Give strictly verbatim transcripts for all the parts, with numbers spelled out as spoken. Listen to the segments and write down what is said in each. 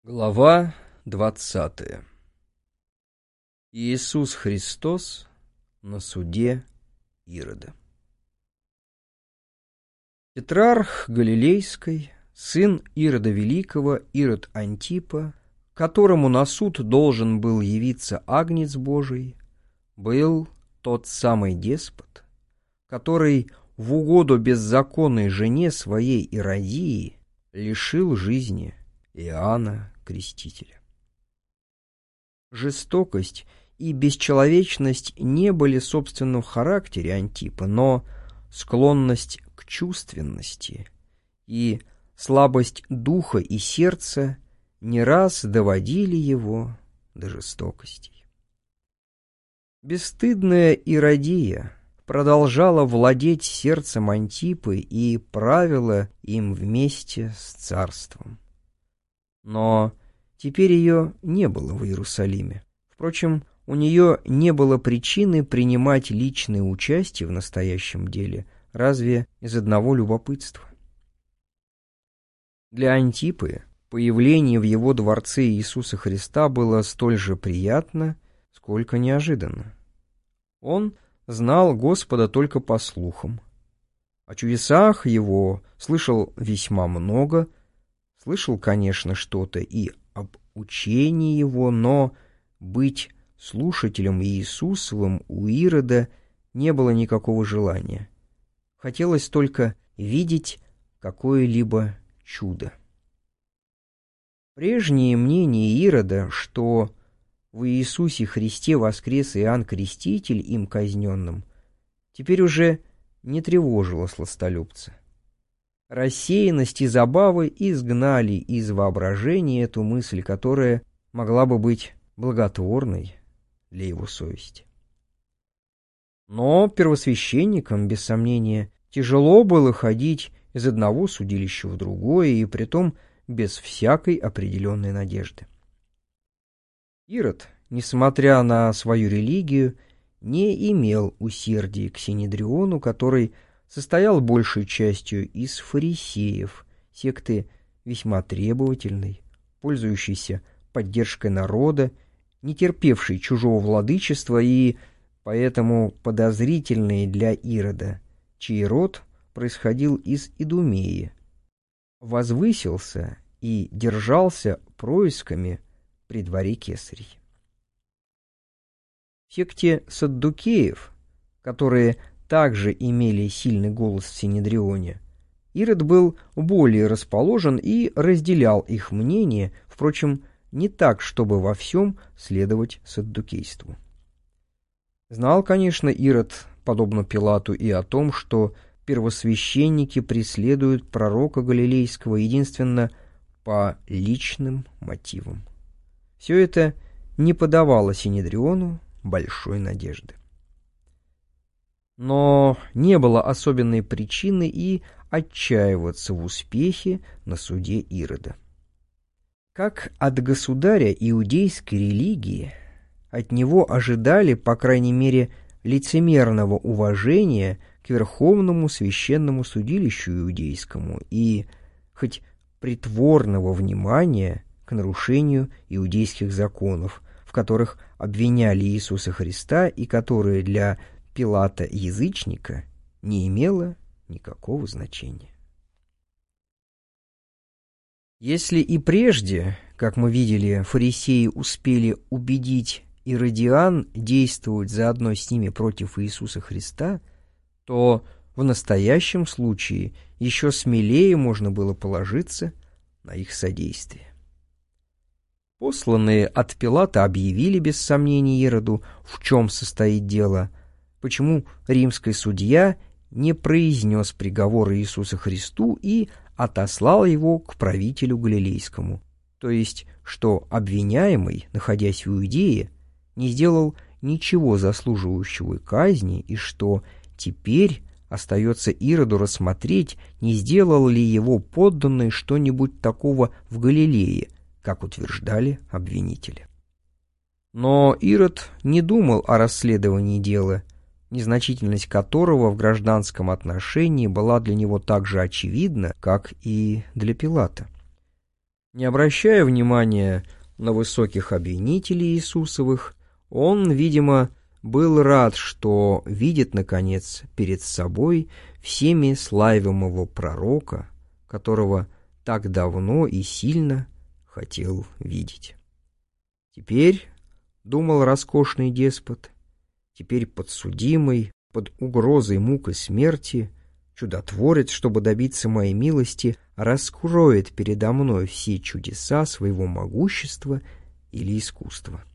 Глава двадцатая. Иисус Христос на суде Ирода. Тетрарх Галилейской, сын Ирода Великого, Ирод Антипа, которому на суд должен был явиться Агнец Божий, был тот самый деспот, который в угоду беззаконной жене своей Иродии лишил жизни Иоанна Крестителя. Жестокость и бесчеловечность не были собственно в характере Антипа, но склонность к чувственности и слабость духа и сердца не раз доводили его до жестокостей. Бесстыдная Иродия продолжала владеть сердцем Антипы и правила им вместе с царством. Но теперь ее не было в Иерусалиме. Впрочем, у нее не было причины принимать личное участие в настоящем деле, разве из одного любопытства. Для Антипы появление в его дворце Иисуса Христа было столь же приятно, сколько неожиданно. Он знал Господа только по слухам. О чудесах его слышал весьма много, слышал, конечно, что-то и об учении его, но быть слушателем Иисусовым у Ирода не было никакого желания. Хотелось только видеть какое-либо чудо. Прежнее мнение Ирода, что в Иисусе Христе воскрес Иоанн Креститель им казненным, теперь уже не тревожило сластолюбца. Рассеянность и забавы изгнали из воображения эту мысль, которая могла бы быть благотворной для его совести. Но первосвященникам, без сомнения, тяжело было ходить из одного судилища в другое, и притом без всякой определенной надежды. Ирод, несмотря на свою религию, не имел усердия к Синедриону, который состоял большей частью из фарисеев, секты весьма требовательной, пользующейся поддержкой народа, не терпевшей чужого владычества и поэтому подозрительной для Ирода, чей род происходил из Идумеи, возвысился и держался происками при дворе кесарей. В секте саддукеев, которые также имели сильный голос в Синедрионе, Ирод был более расположен и разделял их мнение, впрочем, не так, чтобы во всем следовать саддукейству. Знал, конечно, Ирод, подобно Пилату, и о том, что первосвященники преследуют пророка Галилейского единственно по личным мотивам. Все это не подавало Синедриону большой надежды. Но не было особенной причины и отчаиваться в успехе на суде Ирода. Как от государя иудейской религии, от него ожидали, по крайней мере, лицемерного уважения к верховному священному судилищу иудейскому и хоть притворного внимания к нарушению иудейских законов, в которых обвиняли Иисуса Христа и которые для Пилата-язычника не имело никакого значения. Если и прежде, как мы видели, фарисеи успели убедить иродиан действовать заодно с ними против Иисуса Христа, то в настоящем случае еще смелее можно было положиться на их содействие. Посланные от Пилата объявили без сомнения Ироду, в чем состоит дело, почему римский судья не произнес приговор Иисуса Христу и отослал его к правителю Галилейскому, то есть, что обвиняемый, находясь в Иудее, не сделал ничего заслуживающего казни, и что теперь остается Ироду рассмотреть, не сделал ли его подданный что-нибудь такого в Галилее, как утверждали обвинители. Но Ирод не думал о расследовании дела, незначительность которого в гражданском отношении была для него так же очевидна, как и для Пилата. Не обращая внимания на высоких обвинителей Иисусовых, он, видимо, был рад, что видит, наконец, перед собой всеми славимого пророка, которого так давно и сильно хотел видеть. Теперь, думал роскошный деспот, теперь подсудимый, под угрозой мук и смерти, чудотворец, чтобы добиться моей милости, раскроет передо мной все чудеса своего могущества или искусства.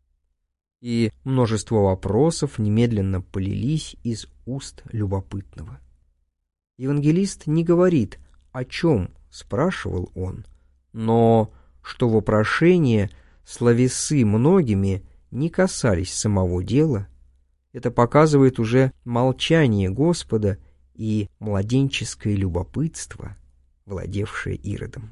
И множество вопросов немедленно полились из уст любопытного. Евангелист не говорит, о чем спрашивал он, но что вопрошения словесы многими не касались самого дела, это показывает уже молчание Господа и младенческое любопытство, владевшее Иродом.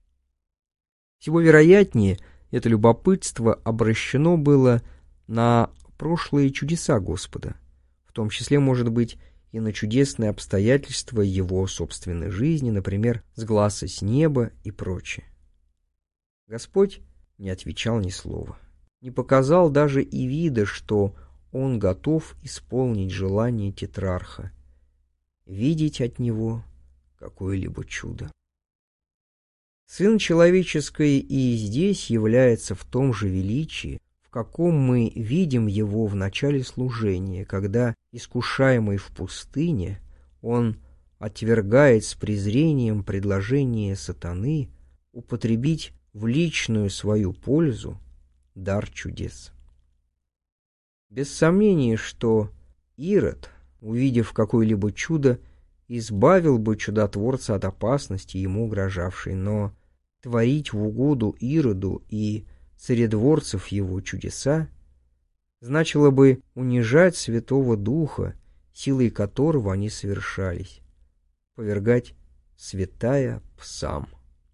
Всего вероятнее, это любопытство обращено было на прошлые чудеса Господа, в том числе, может быть, и на чудесные обстоятельства его собственной жизни, например, с глаза с неба и прочее. Господь не отвечал ни слова, не показал даже и вида, что он готов исполнить желание тетрарха, видеть от него какое-либо чудо. Сын человеческий и здесь является в том же величии, в каком мы видим его в начале служения, когда, искушаемый в пустыне, он отвергает с презрением предложение сатаны употребить в личную свою пользу дар чудес. Без сомнения, что Ирод, увидев какое-либо чудо, избавил бы чудотворца от опасности, ему угрожавшей, но творить в угоду Ироду и царедворцев его чудеса значило бы унижать Святого Духа, силой которого они совершались, повергать святая псам.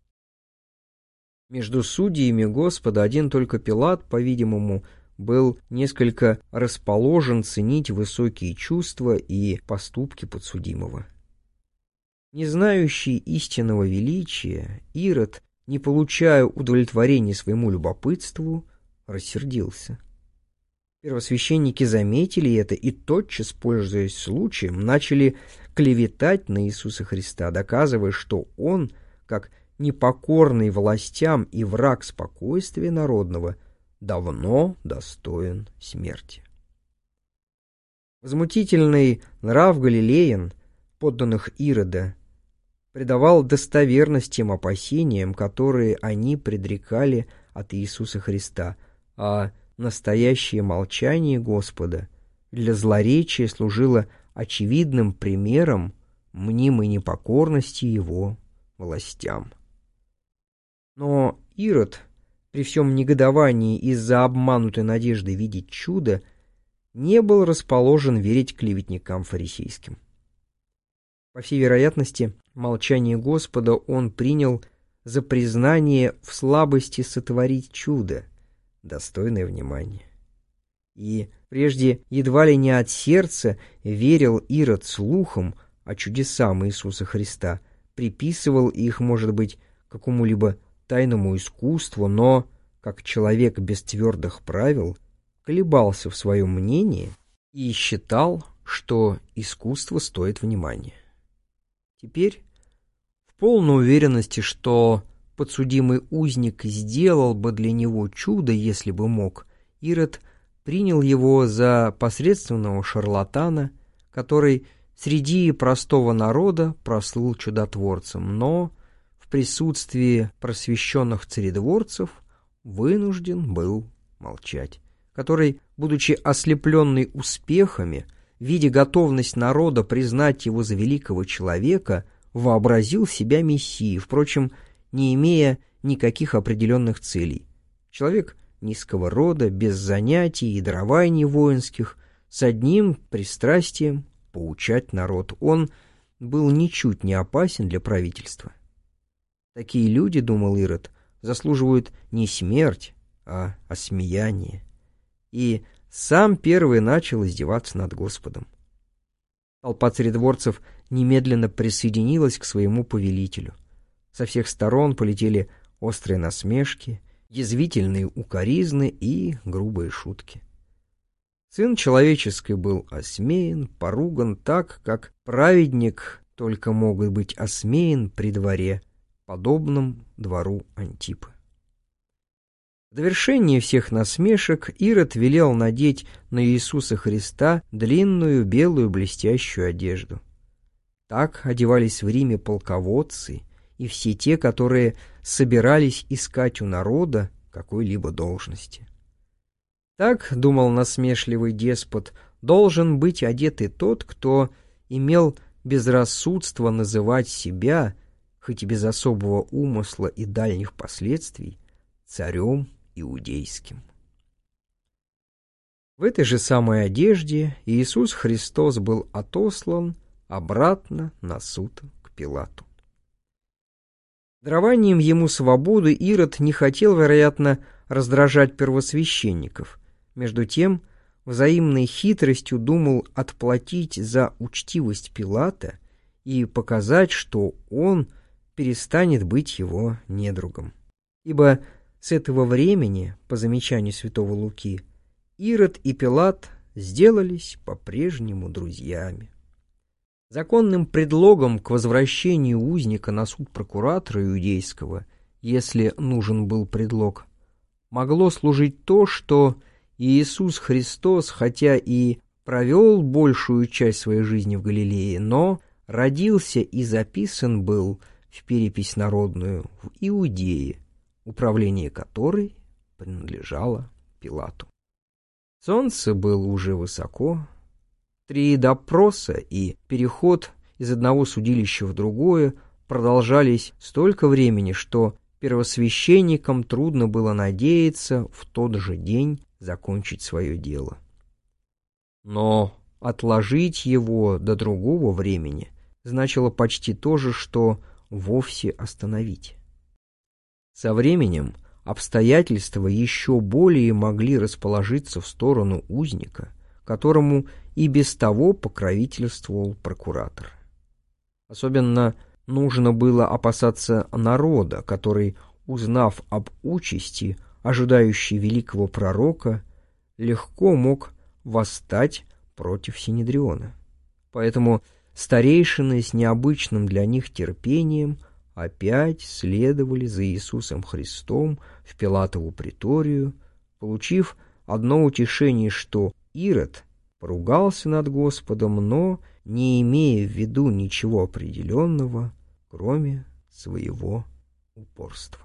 Между судьями Господа один только Пилат, по-видимому, был несколько расположен ценить высокие чувства и поступки подсудимого. Не знающий истинного величия, Ирод, не получая удовлетворения своему любопытству, рассердился. Первосвященники заметили это и тотчас, пользуясь случаем, начали клеветать на Иисуса Христа, доказывая, что Он, как непокорный властям и враг спокойствия народного, давно достоин смерти. Возмутительный нрав галилеян, подданных Ирода, придавал достоверность тем опасениям, которые они предрекали от Иисуса Христа, а настоящее молчание Господа для злоречия служило очевидным примером мнимой непокорности его властям. Но Ирод, при всем негодовании из-за обманутой надежды видеть чудо, не был расположен верить клеветникам фарисейским. По всей вероятности, молчание Господа он принял за признание в слабости сотворить чудо, достойное внимания. И прежде едва ли не от сердца верил Ирод слухам о чудесах Иисуса Христа, приписывал их, может быть, какому-либо тайному искусству, но, как человек без твердых правил, колебался в своем мнении и считал, что искусство стоит внимания. Теперь, в полной уверенности, что подсудимый узник сделал бы для него чудо, если бы мог, Ирод принял его за посредственного шарлатана, который среди простого народа прослыл чудотворцем, но в присутствии просвещенных царедворцев вынужден был молчать, который, будучи ослепленный успехами, видя готовность народа признать его за великого человека, вообразил себя мессией, впрочем, не имея никаких определенных целей. Человек низкого рода, без занятий и дарований воинских, с одним пристрастием поучать народ. Он был ничуть не опасен для правительства. Такие люди, думал Ирод, заслуживают не смерть, а осмеяние. И сам первый начал издеваться над Господом. Толпа царедворцев немедленно присоединилась к своему повелителю. Со всех сторон полетели острые насмешки, язвительные укоризны и грубые шутки. Сын человеческий был осмеян, поруган так, как праведник только мог быть осмеян при дворе, подобном двору Антипы. В довершение всех насмешек Ирод велел надеть на Иисуса Христа длинную белую блестящую одежду. Так одевались в Риме полководцы и все те, которые собирались искать у народа какой-либо должности. Так, думал насмешливый деспот, должен быть одет и тот, кто имел безрассудство называть себя, хоть и без особого умысла и дальних последствий, царем иудейским. В этой же самой одежде Иисус Христос был отослан обратно на суд к Пилату. Дарованием ему свободы Ирод не хотел, вероятно, раздражать первосвященников. Между тем, взаимной хитростью думал отплатить за учтивость Пилата и показать, что он перестанет быть его недругом. Ибо с этого времени, по замечанию святого Луки, Ирод и Пилат сделались по-прежнему друзьями. Законным предлогом к возвращению узника на суд прокуратора иудейского, если нужен был предлог, могло служить то, что Иисус Христос, хотя и провел большую часть своей жизни в Галилее, но родился и записан был в перепись народную в Иудее, управление которой принадлежало Пилату. Солнце было уже высоко. Три допроса и переход из одного судилища в другое продолжались столько времени, что первосвященникам трудно было надеяться в тот же день закончить свое дело. Но отложить его до другого времени значило почти то же, что вовсе остановить. Со временем обстоятельства еще более могли расположиться в сторону узника, которому и без того покровительствовал прокуратор. Особенно нужно было опасаться народа, который, узнав об участи, ожидающей великого пророка, легко мог восстать против Синедриона. Поэтому старейшины с необычным для них терпением опять следовали за Иисусом Христом в Пилатову приторию, получив одно утешение, что Ирод поругался над Господом, но не имея в виду ничего определенного, кроме своего упорства.